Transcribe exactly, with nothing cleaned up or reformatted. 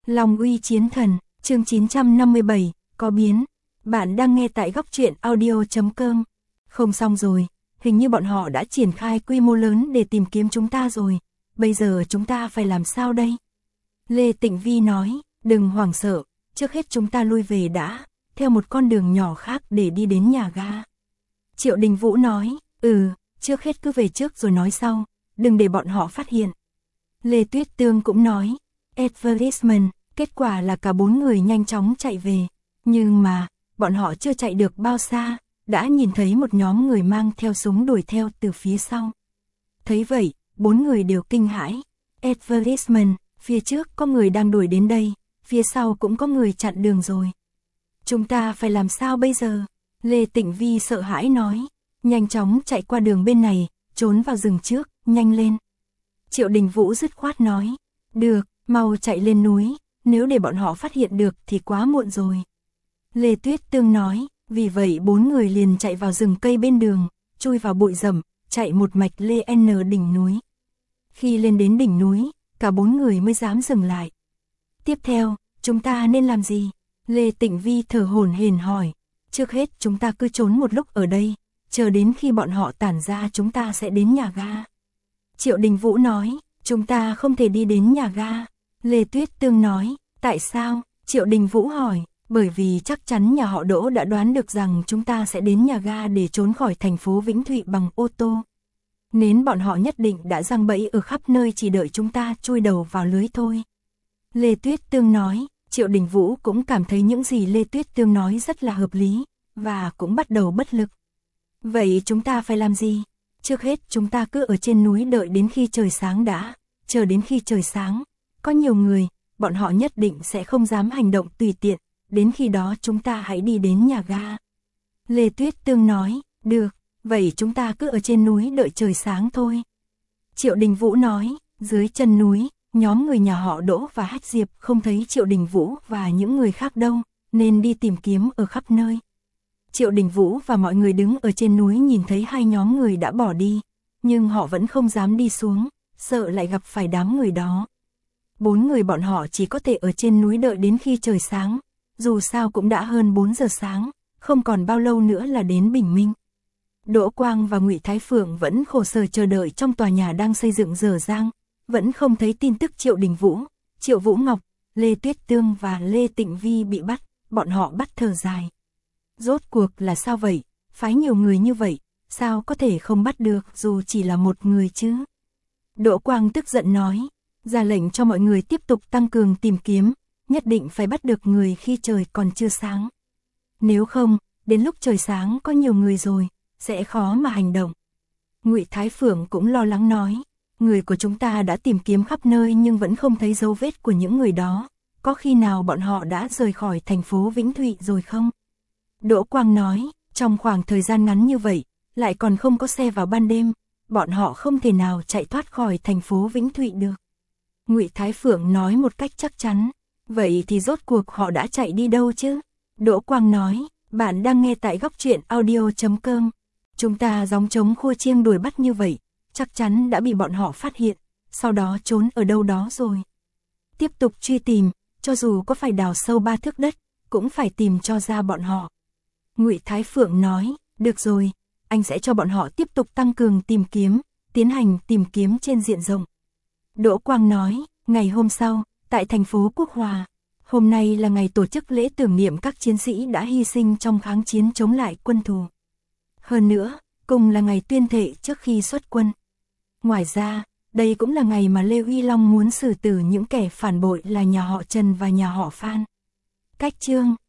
Long uy chiến thần, chương chín trăm năm mươi bảy, có biến. Bạn đang nghe tại góc truyện audio chấm com. Không xong rồi, hình như bọn họ đã triển khai quy mô lớn để tìm kiếm chúng ta rồi. Bây giờ chúng ta phải làm sao đây? Lê Tịnh Vi nói, đừng hoảng sợ, trước hết chúng ta lui về đã, theo một con đường nhỏ khác để đi đến nhà ga. Triệu Đình Vũ nói, ừ, trước hết cứ về trước rồi nói sau, đừng để bọn họ phát hiện. Lê Tuyết Tương cũng nói, advertisement, kết quả là cả bốn người nhanh chóng chạy về, nhưng mà, bọn họ chưa chạy được bao xa, đã nhìn thấy một nhóm người mang theo súng đuổi theo từ phía sau. Thấy vậy, bốn người đều kinh hãi, advertisement, phía trước có người đang đuổi đến đây, phía sau cũng có người chặn đường rồi. Chúng ta phải làm sao bây giờ? Lê Tịnh Vi sợ hãi nói, nhanh chóng chạy qua đường bên này, trốn vào rừng trước, nhanh lên. Triệu Đình Vũ dứt khoát nói, được, mau chạy lên núi, nếu để bọn họ phát hiện được thì quá muộn rồi. Lê Tuyết Tương nói, vì vậy bốn người liền chạy vào rừng cây bên đường, chui vào bụi rậm, chạy một mạch lên đỉnh núi. Khi lên đến đỉnh núi, cả bốn người mới dám dừng lại. Tiếp theo, chúng ta nên làm gì? Lê Tịnh Vi thở hổn hển hỏi, trước hết chúng ta cứ trốn một lúc ở đây, chờ đến khi bọn họ tản ra chúng ta sẽ đến nhà ga. Triệu Đình Vũ nói, chúng ta không thể đi đến nhà ga. Lê Tuyết Tương nói, tại sao? Triệu Đình Vũ hỏi, bởi vì chắc chắn nhà họ Đỗ đã đoán được rằng chúng ta sẽ đến nhà ga để trốn khỏi thành phố Vĩnh Thụy bằng ô tô. Nên bọn họ nhất định đã giăng bẫy ở khắp nơi chỉ đợi chúng ta chui đầu vào lưới thôi. Lê Tuyết Tương nói, Triệu Đình Vũ cũng cảm thấy những gì Lê Tuyết Tương nói rất là hợp lý, và cũng bắt đầu bất lực. Vậy chúng ta phải làm gì? Trước hết chúng ta cứ ở trên núi đợi đến khi trời sáng đã, chờ đến khi trời sáng. Có nhiều người, bọn họ nhất định sẽ không dám hành động tùy tiện, đến khi đó chúng ta hãy đi đến nhà ga. Lê Tuyết Tương nói, được, vậy chúng ta cứ ở trên núi đợi trời sáng thôi. Triệu Đình Vũ nói, dưới chân núi, nhóm người nhà họ Đỗ và Hách Diệp không thấy Triệu Đình Vũ và những người khác đâu, nên đi tìm kiếm ở khắp nơi. Triệu Đình Vũ và mọi người đứng ở trên núi nhìn thấy hai nhóm người đã bỏ đi, nhưng họ vẫn không dám đi xuống, sợ lại gặp phải đám người đó. Bốn người bọn họ chỉ có thể ở trên núi đợi đến khi trời sáng, dù sao cũng đã hơn bốn giờ sáng, không còn bao lâu nữa là đến bình minh. Đỗ Quang và Ngụy Thái Phượng vẫn khổ sở chờ đợi trong tòa nhà đang xây dựng dở dang, vẫn không thấy tin tức Triệu Đình Vũ, Triệu Vũ Ngọc, Lê Tuyết Tương và Lê Tịnh Vi bị bắt, bọn họ bắt thở dài. Rốt cuộc là sao vậy, phái nhiều người như vậy, sao có thể không bắt được dù chỉ là một người chứ? Đỗ Quang tức giận nói, ra lệnh cho mọi người tiếp tục tăng cường tìm kiếm, nhất định phải bắt được người khi trời còn chưa sáng. Nếu không, đến lúc trời sáng có nhiều người rồi, sẽ khó mà hành động. Ngụy Thái Phượng cũng lo lắng nói, người của chúng ta đã tìm kiếm khắp nơi nhưng vẫn không thấy dấu vết của những người đó, có khi nào bọn họ đã rời khỏi thành phố Vĩnh Thụy rồi không? Đỗ Quang nói, trong khoảng thời gian ngắn như vậy, lại còn không có xe vào ban đêm, bọn họ không thể nào chạy thoát khỏi thành phố Vĩnh Thụy được. Ngụy Thái Phượng nói một cách chắc chắn, vậy thì rốt cuộc họ đã chạy đi đâu chứ? Đỗ Quang nói, bạn đang nghe tại góc truyện audio chấm com. Chúng ta gióng trống khua chiêng đuổi bắt như vậy, chắc chắn đã bị bọn họ phát hiện, sau đó trốn ở đâu đó rồi. Tiếp tục truy tìm, cho dù có phải đào sâu ba thước đất, cũng phải tìm cho ra bọn họ. Ngụy Thái Phượng nói, được rồi, anh sẽ cho bọn họ tiếp tục tăng cường tìm kiếm, tiến hành tìm kiếm trên diện rộng. Đỗ Quang nói, ngày hôm sau, tại thành phố Quốc Hòa, hôm nay là ngày tổ chức lễ tưởng niệm các chiến sĩ đã hy sinh trong kháng chiến chống lại quân thù. Hơn nữa, cùng là ngày tuyên thệ trước khi xuất quân. Ngoài ra, đây cũng là ngày mà Lê Uy Long muốn xử tử những kẻ phản bội là nhà họ Trần và nhà họ Phan. Cách chương